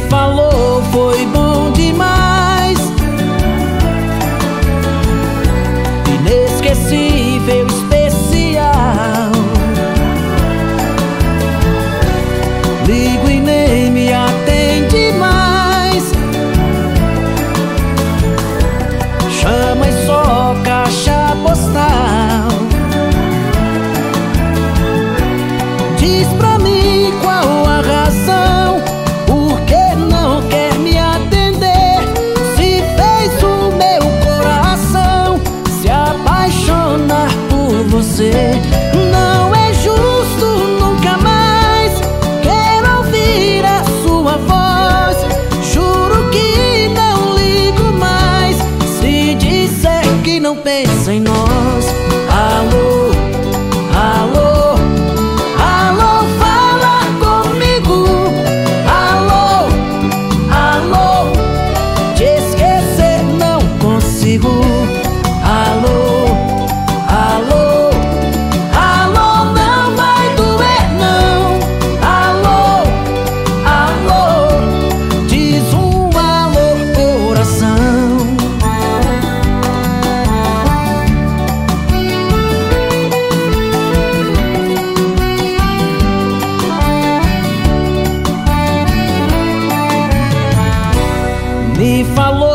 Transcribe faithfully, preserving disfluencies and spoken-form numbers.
falou, foi bom demais. Inesquecível, especial. Ligo e nem me atende mais. Chama e só caixa postal. Diz pra mim qual a razão, por que não quer me atender? Se fez o meu coração se apaixonar por você. Não é justo, nunca mais quero ouvir a sua voz. Juro que não ligo mais se disser que não pensa em nós. Alô, alô, alô, fala comigo. Alô, alô, te esquecer não consigo. Alô, alô, alô, não vai doer não. Alô, alô, diz um alô, coração. Me falou